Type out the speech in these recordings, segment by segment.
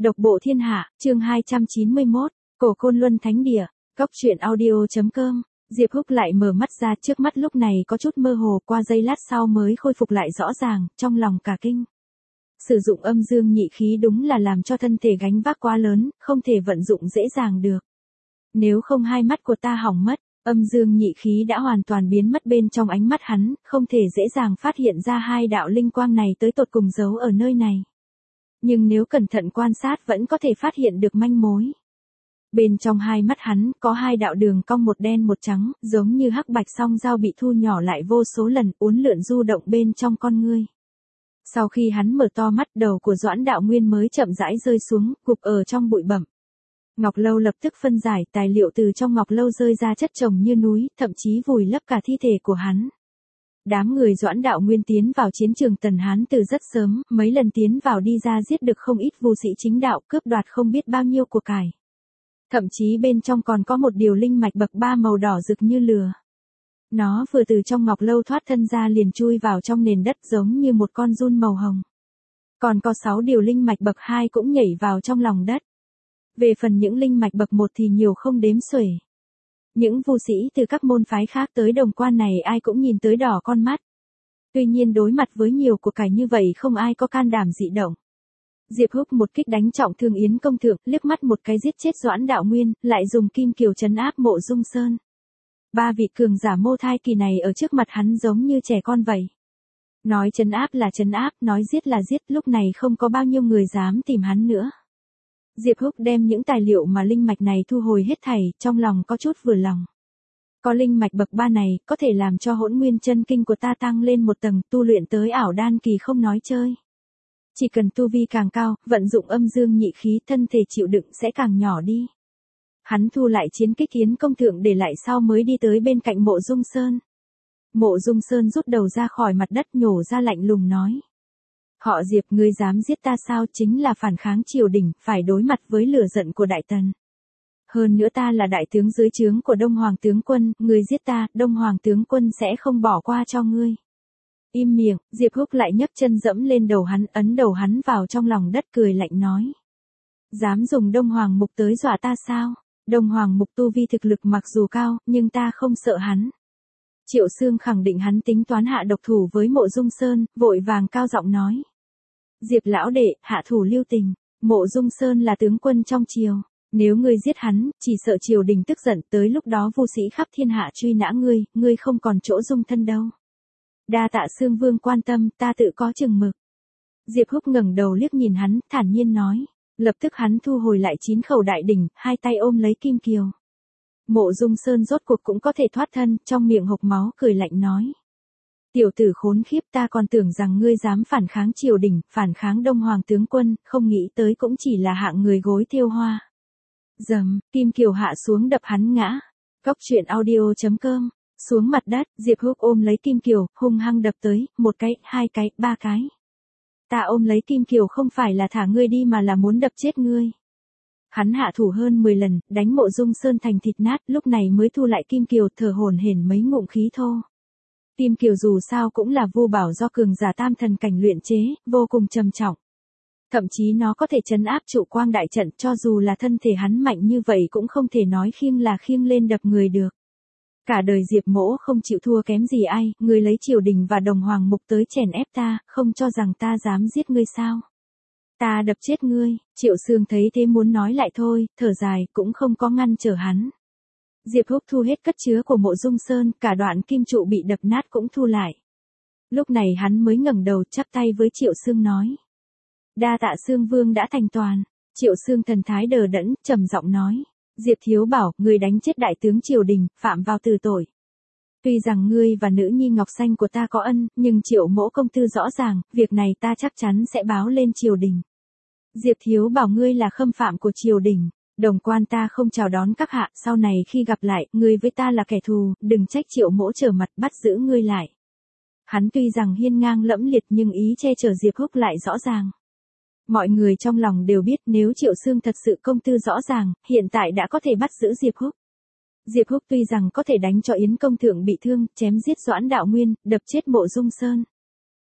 Độc bộ thiên hạ, chương 291, Cổ Côn Luân Thánh Địa, Cóc truyện audio.com. Diệp Húc lại mở mắt ra, trước mắt lúc này có chút mơ hồ, qua giây lát sau mới khôi phục lại rõ ràng, trong lòng cả kinh. Sử dụng âm dương nhị khí đúng là làm cho thân thể gánh vác quá lớn, không thể vận dụng dễ dàng được. Nếu không hai mắt của ta hỏng mất, âm dương nhị khí đã hoàn toàn biến mất bên trong ánh mắt hắn, không thể dễ dàng phát hiện ra hai đạo linh quang này tới tột cùng giấu ở nơi này. Nhưng nếu cẩn thận quan sát vẫn có thể phát hiện được manh mối. Bên trong hai mắt hắn có hai đạo đường cong một đen một trắng, giống như hắc bạch song dao bị thu nhỏ lại vô số lần, uốn lượn du động bên trong con ngươi. Sau khi hắn mở to mắt, đầu của Doãn Đạo Nguyên mới chậm rãi rơi xuống, gục ở trong bụi bặm. Ngọc Lâu lập tức phân giải, tài liệu từ trong Ngọc Lâu rơi ra chất chồng như núi, thậm chí vùi lấp cả thi thể của hắn. Đám người Doãn Đạo Nguyên tiến vào chiến trường Tần Hán từ rất sớm, mấy lần tiến vào đi ra giết được không ít vu sĩ chính đạo, cướp đoạt không biết bao nhiêu của cải. Thậm chí bên trong còn có một điều linh mạch bậc 3 màu đỏ rực như lửa. Nó vừa từ trong Ngọc Lâu thoát thân ra liền chui vào trong nền đất giống như một con giun màu hồng. Còn có 6 điều linh mạch bậc 2 cũng nhảy vào trong lòng đất. Về phần những linh mạch bậc 1 thì nhiều không đếm xuể. Những vu sĩ từ các môn phái khác tới Đồng Quan này ai cũng nhìn tới đỏ con mắt. Tuy nhiên đối mặt với nhiều của cải như vậy không ai có can đảm dị động. Diệp Húc một kích đánh trọng thương Yến công thượng, liếc mắt một cái giết chết Doãn Đạo Nguyên, lại dùng kim kiều trấn áp Mộ Dung Sơn. Ba vị cường giả Mô Thai Kỳ này ở trước mặt hắn giống như trẻ con vậy. Nói trấn áp là trấn áp, nói giết là giết, lúc này không có bao nhiêu người dám tìm hắn nữa. Diệp Húc đem những tài liệu mà linh mạch này thu hồi hết thảy, trong lòng có chút vừa lòng. Có linh mạch bậc 3 này, có thể làm cho Hỗn Nguyên chân kinh của ta tăng lên một tầng, tu luyện tới ảo đan kỳ không nói chơi. Chỉ cần tu vi càng cao, vận dụng âm dương nhị khí, thân thể chịu đựng sẽ càng nhỏ đi. Hắn thu lại chiến kích Yến công thượng để lại sau mới đi tới bên cạnh Mộ Dung Sơn. Mộ Dung Sơn rút đầu ra khỏi mặt đất nhổ ra lạnh lùng nói. Họ Diệp, ngươi dám giết ta sao? Chính là phản kháng triều đình, phải đối mặt với lửa giận của Đại Tần. Hơn nữa ta là đại tướng dưới trướng của Đông Hoàng tướng quân, ngươi giết ta, Đông Hoàng tướng quân sẽ không bỏ qua cho ngươi. Im miệng, Diệp Húc lại nhấc chân dẫm lên đầu hắn, ấn đầu hắn vào trong lòng đất cười lạnh nói. Dám dùng Đông Hoàng mục tới dọa ta sao? Đông Hoàng mục tu vi thực lực mặc dù cao, nhưng ta không sợ hắn. Triệu Xương khẳng định hắn tính toán hạ độc thủ với Mộ Dung Sơn, vội vàng cao giọng nói. Diệp lão đệ, hạ thủ lưu tình, Mộ Dung Sơn là tướng quân trong triều. Nếu ngươi giết hắn, chỉ sợ triều đình tức giận, tới lúc đó vu sĩ khắp thiên hạ truy nã ngươi không còn chỗ dung thân đâu. Đa tạ Xương Vương quan tâm, ta tự có chừng mực. Diệp Húc ngẩng đầu liếc nhìn hắn, thản nhiên nói. Lập tức hắn thu hồi lại 9 khẩu đại đỉnh, hai tay ôm lấy kim kiều. Mộ Dung Sơn rốt cuộc cũng có thể thoát thân, trong miệng hộc máu cười lạnh nói. Tiểu tử khốn khiếp, ta còn tưởng rằng ngươi dám phản kháng triều đình, phản kháng Đông Hoàng tướng quân, không nghĩ tới cũng chỉ là hạng người gối thêu hoa. Dầm, kim kiều hạ xuống đập hắn ngã. Cóc truyện audio.com. Xuống mặt đất, Diệp Húc ôm lấy kim kiều, hung hăng đập tới, một cái, hai cái, ba cái. Ta ôm lấy kim kiều không phải là thả ngươi đi mà là muốn đập chết ngươi. Hắn hạ thủ hơn 10 lần, đánh Mộ Dung Sơn thành thịt nát, lúc này mới thu lại kim kiều, thở hổn hển mấy ngụm khí thô. Kim kiều dù sao cũng là vu bảo do cường giả tam thần cảnh luyện chế, vô cùng trầm trọng. Thậm chí nó có thể trấn áp trụ quang đại trận, cho dù là thân thể hắn mạnh như vậy cũng không thể nói khiêng là khiêng lên đập người được. Cả đời Diệp mỗ không chịu thua kém gì ai, ngươi lấy triều đình và Đồng Hoàng mục tới chèn ép ta, không cho rằng ta dám giết ngươi sao? Ta đập chết ngươi. Triệu Xương thấy thế muốn nói lại thôi, thở dài, cũng không có ngăn trở hắn. Diệp Húc thu hết cất chứa của Mộ Dung Sơn, cả đoạn kim trụ bị đập nát cũng thu lại. Lúc này hắn mới ngẩng đầu chắp tay với Triệu Xương nói. Đa tạ Xương Vương đã thành toàn. Triệu Xương thần thái đờ đẫn, trầm giọng nói. Diệp thiếu bảo, ngươi đánh chết đại tướng triều đình, phạm vào tử tội. Tuy rằng ngươi và nữ nhi Ngọc Xanh của ta có ân, nhưng Triệu mỗ công tư rõ ràng, việc này ta chắc chắn sẽ báo lên triều đình. Diệp thiếu bảo ngươi là khâm phạm của triều đình, Đồng Quan ta không chào đón các hạ, sau này khi gặp lại, ngươi với ta là kẻ thù, đừng trách Triệu mỗ trở mặt bắt giữ ngươi lại. Hắn tuy rằng hiên ngang lẫm liệt nhưng ý che chở Diệp Húc lại rõ ràng. Mọi người trong lòng đều biết nếu Triệu Xương thật sự công tư rõ ràng, hiện tại đã có thể bắt giữ Diệp Húc. Diệp Húc tuy rằng có thể đánh cho Yến công thượng bị thương, chém giết Doãn Đạo Nguyên, đập chết Mộ Dung Sơn.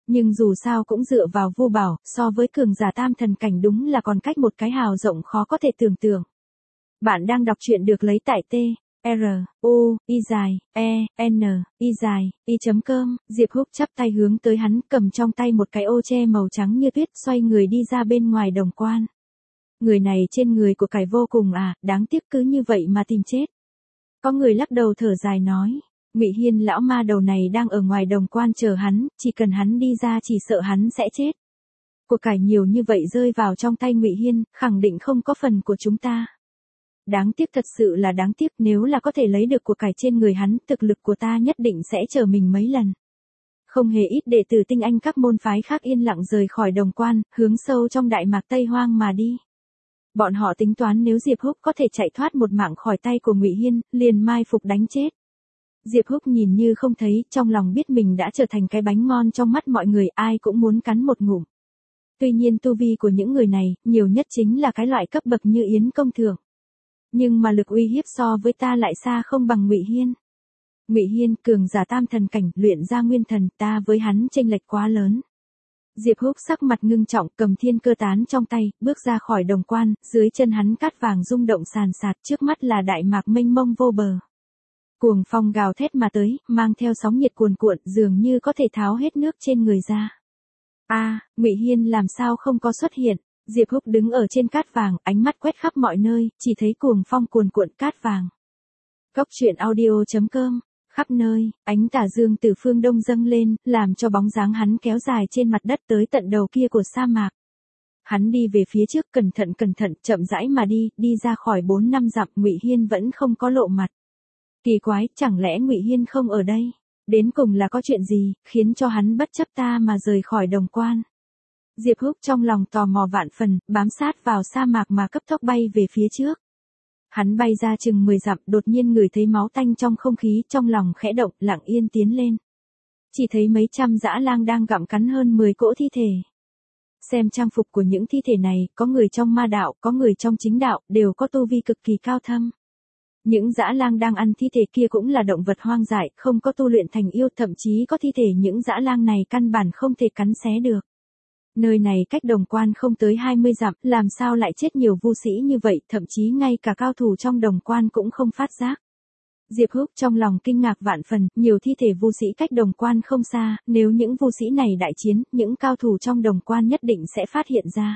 Nhưng dù sao cũng dựa vào Vu Bảo, so với cường giả tam thần cảnh đúng là còn cách một cái hào rộng khó có thể tưởng tượng. Bạn đang đọc truyện được lấy tại T. R, U, I dài, E, N, I dài, I.com, Diệp Húc chắp tay hướng tới hắn, cầm trong tay một cái ô che màu trắng như tuyết, xoay người đi ra bên ngoài đồng quan. Người này trên người của cải vô cùng đáng tiếc cứ như vậy mà tìm chết. Có người lắc đầu thở dài nói, Ngụy Hiên lão ma đầu này đang ở ngoài đồng quan chờ hắn, chỉ cần hắn đi ra chỉ sợ hắn sẽ chết. Của cải nhiều như vậy rơi vào trong tay Ngụy Hiên, khẳng định không có phần của chúng ta. Đáng tiếc, thật sự là đáng tiếc, nếu là có thể lấy được của cải trên người hắn, thực lực của ta nhất định sẽ chờ mình mấy lần. Không hề ít đệ tử tinh anh các môn phái khác yên lặng rời khỏi đồng quan, hướng sâu trong Đại Mạc Tây Hoang mà đi. Bọn họ tính toán nếu Diệp Húc có thể chạy thoát một mạng khỏi tay của Ngụy Hiên, liền mai phục đánh chết. Diệp Húc nhìn như không thấy, trong lòng biết mình đã trở thành cái bánh ngon trong mắt mọi người, ai cũng muốn cắn một ngụm. Tuy nhiên tu vi của những người này, nhiều nhất chính là cái loại cấp bậc như Yến Công Thượng. Nhưng mà lực uy hiếp so với ta lại xa không bằng Ngụy Hiên. Ngụy Hiên cường giả tam thần cảnh, luyện ra nguyên thần, ta với hắn chênh lệch quá lớn. Diệp Húc sắc mặt ngưng trọng, cầm thiên cơ tán trong tay, bước ra khỏi đồng quan, dưới chân hắn cát vàng rung động sàn sạt, trước mắt là Đại Mạc mênh mông vô bờ. Cuồng phong gào thét mà tới, mang theo sóng nhiệt cuồn cuộn, dường như có thể tháo hết nước trên người ra. Ngụy Hiên làm sao không có xuất hiện? Diệp Húc đứng ở trên cát vàng, ánh mắt quét khắp mọi nơi, chỉ thấy cuồng phong cuồn cuộn cát vàng. Cốc truyện audio.com, khắp nơi, ánh tà dương từ phương đông dâng lên, làm cho bóng dáng hắn kéo dài trên mặt đất tới tận đầu kia của sa mạc. Hắn đi về phía trước cẩn thận, chậm rãi mà đi ra khỏi 4 năm dặm, Ngụy Hiên vẫn không có lộ mặt. Kỳ quái, chẳng lẽ Ngụy Hiên không ở đây? Đến cùng là có chuyện gì, khiến cho hắn bất chấp ta mà rời khỏi đồng quan? Diệp Húc trong lòng tò mò vạn phần, bám sát vào sa mạc mà cấp tốc bay về phía trước. Hắn bay ra chừng 10 dặm, đột nhiên ngửi thấy máu tanh trong không khí, trong lòng khẽ động, lặng yên tiến lên. Chỉ thấy mấy trăm dã lang đang gặm cắn hơn 10 cỗ thi thể. Xem trang phục của những thi thể này, có người trong ma đạo, có người trong chính đạo, đều có tu vi cực kỳ cao thâm. Những dã lang đang ăn thi thể kia cũng là động vật hoang dại, không có tu luyện thành yêu, thậm chí có thi thể những dã lang này căn bản không thể cắn xé được. Nơi này cách đồng quan không tới 20 dặm, làm sao lại chết nhiều vu sĩ như vậy, thậm chí ngay cả cao thủ trong đồng quan cũng không phát giác. Diệp Húc trong lòng kinh ngạc vạn phần, nhiều thi thể vu sĩ cách đồng quan không xa, nếu những vu sĩ này đại chiến, những cao thủ trong đồng quan nhất định sẽ phát hiện ra.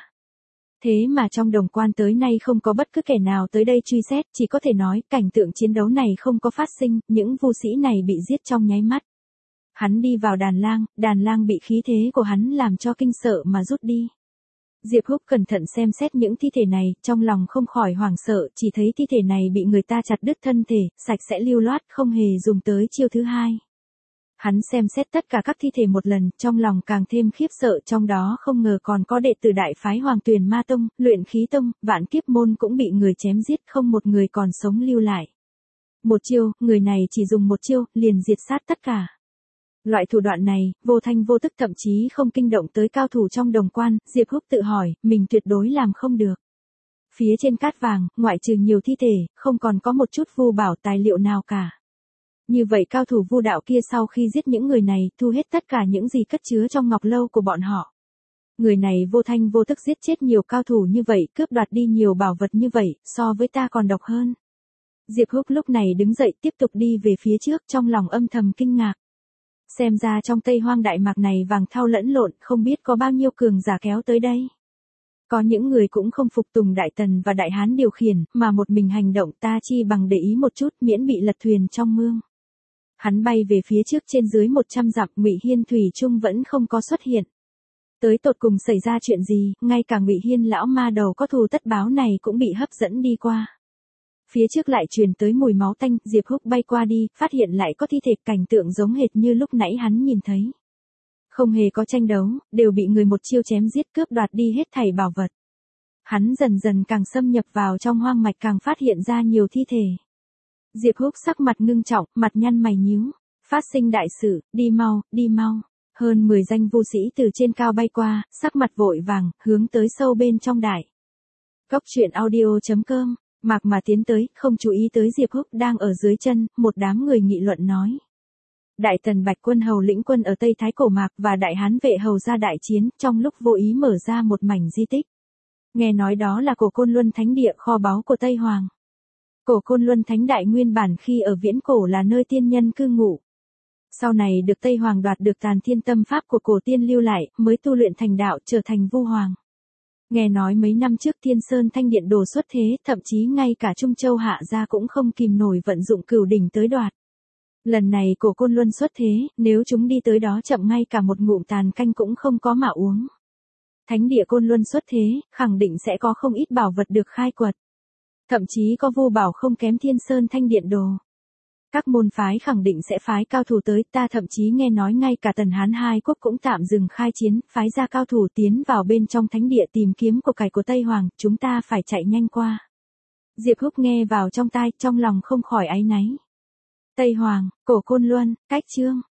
Thế mà trong đồng quan tới nay không có bất cứ kẻ nào tới đây truy xét, chỉ có thể nói cảnh tượng chiến đấu này không có phát sinh, những vu sĩ này bị giết trong nháy mắt. Hắn đi vào đàn lang bị khí thế của hắn làm cho kinh sợ mà rút đi. Diệp Húc cẩn thận xem xét những thi thể này, trong lòng không khỏi hoảng sợ, chỉ thấy thi thể này bị người ta chặt đứt thân thể, sạch sẽ lưu loát, không hề dùng tới chiêu thứ hai. Hắn xem xét tất cả các thi thể một lần, trong lòng càng thêm khiếp sợ, trong đó không ngờ còn có đệ tử đại phái Hoàng Tuyền Ma Tông, Luyện Khí Tông, Vạn Kiếp Môn cũng bị người chém giết, không một người còn sống lưu lại. Một chiêu, người này chỉ dùng một chiêu, liền diệt sát tất cả. Loại thủ đoạn này, vô thanh vô tức thậm chí không kinh động tới cao thủ trong đồng quan, Diệp Húc tự hỏi, mình tuyệt đối làm không được. Phía trên cát vàng, ngoại trừ nhiều thi thể, không còn có một chút vu bảo tài liệu nào cả. Như vậy cao thủ vu đạo kia sau khi giết những người này, thu hết tất cả những gì cất chứa trong ngọc lâu của bọn họ. Người này vô thanh vô tức giết chết nhiều cao thủ như vậy, cướp đoạt đi nhiều bảo vật như vậy, so với ta còn độc hơn. Diệp Húc lúc này đứng dậy tiếp tục đi về phía trước, trong lòng âm thầm kinh ngạc. Xem ra trong Tây Hoang Đại Mạc này vàng thau lẫn lộn, không biết có bao nhiêu cường giả kéo tới đây. Có những người cũng không phục tùng Đại Tần và Đại Hán điều khiển, mà một mình hành động, ta chi bằng để ý một chút, miễn bị lật thuyền trong mương. Hắn bay về phía trước trên dưới 100 dặm, Ngụy Hiên thủy chung vẫn không có xuất hiện. Tới tột cùng xảy ra chuyện gì, ngay cả Ngụy Hiên lão ma đầu có thù tất báo này cũng bị hấp dẫn đi qua. Phía trước lại truyền tới mùi máu tanh, Diệp Húc bay qua đi, phát hiện lại có thi thể, cảnh tượng giống hệt như lúc nãy hắn nhìn thấy. Không hề có tranh đấu, đều bị người một chiêu chém giết, cướp đoạt đi hết thảy bảo vật. Hắn dần dần càng xâm nhập vào trong hoang mạch, càng phát hiện ra nhiều thi thể. Diệp Húc sắc mặt ngưng trọng, mặt nhăn mày nhíu. Phát sinh đại sự, đi mau, đi mau. Hơn 10 danh vu sĩ từ trên cao bay qua, sắc mặt vội vàng, hướng tới sâu bên trong đại. Cốc truyện audio.com, Mạc mà tiến tới, không chú ý tới Diệp Húc đang ở dưới chân, một đám người nghị luận nói. Đại Tần Bạch Quân Hầu lĩnh quân ở Tây Thái Cổ Mạc và Đại Hán Vệ Hầu ra đại chiến, trong lúc vô ý mở ra một mảnh di tích. Nghe nói đó là Cổ Côn Luân Thánh Địa, kho báu của Tây Hoàng. Cổ Côn Luân Thánh Đại nguyên bản khi ở viễn cổ là nơi tiên nhân cư ngụ. Sau này được Tây Hoàng đoạt được Tàn Thiên Tâm Pháp của cổ tiên lưu lại, mới tu luyện thành đạo trở thành Vu Hoàng. Nghe nói mấy năm trước Thiên Sơn Thanh Điện đồ xuất thế, thậm chí ngay cả Trung Châu Hạ gia cũng không kìm nổi vận dụng Cửu Đỉnh tới đoạt. Lần này Cổ Côn Luân xuất thế, nếu chúng đi tới đó chậm ngay cả một ngụm tàn canh cũng không có mà uống. Thánh địa Côn Luân xuất thế, khẳng định sẽ có không ít bảo vật được khai quật. Thậm chí có vô bảo không kém Thiên Sơn Thanh Điện đồ. Các môn phái khẳng định sẽ phái cao thủ tới, ta thậm chí nghe nói ngay cả Tần Hán hai quốc cũng tạm dừng khai chiến, phái ra cao thủ tiến vào bên trong thánh địa tìm kiếm của cải của Tây Hoàng, chúng ta phải chạy nhanh qua. Diệp Húc nghe vào trong tai, trong lòng không khỏi áy náy. Tây Hoàng, Cổ Côn Luân, cách chương.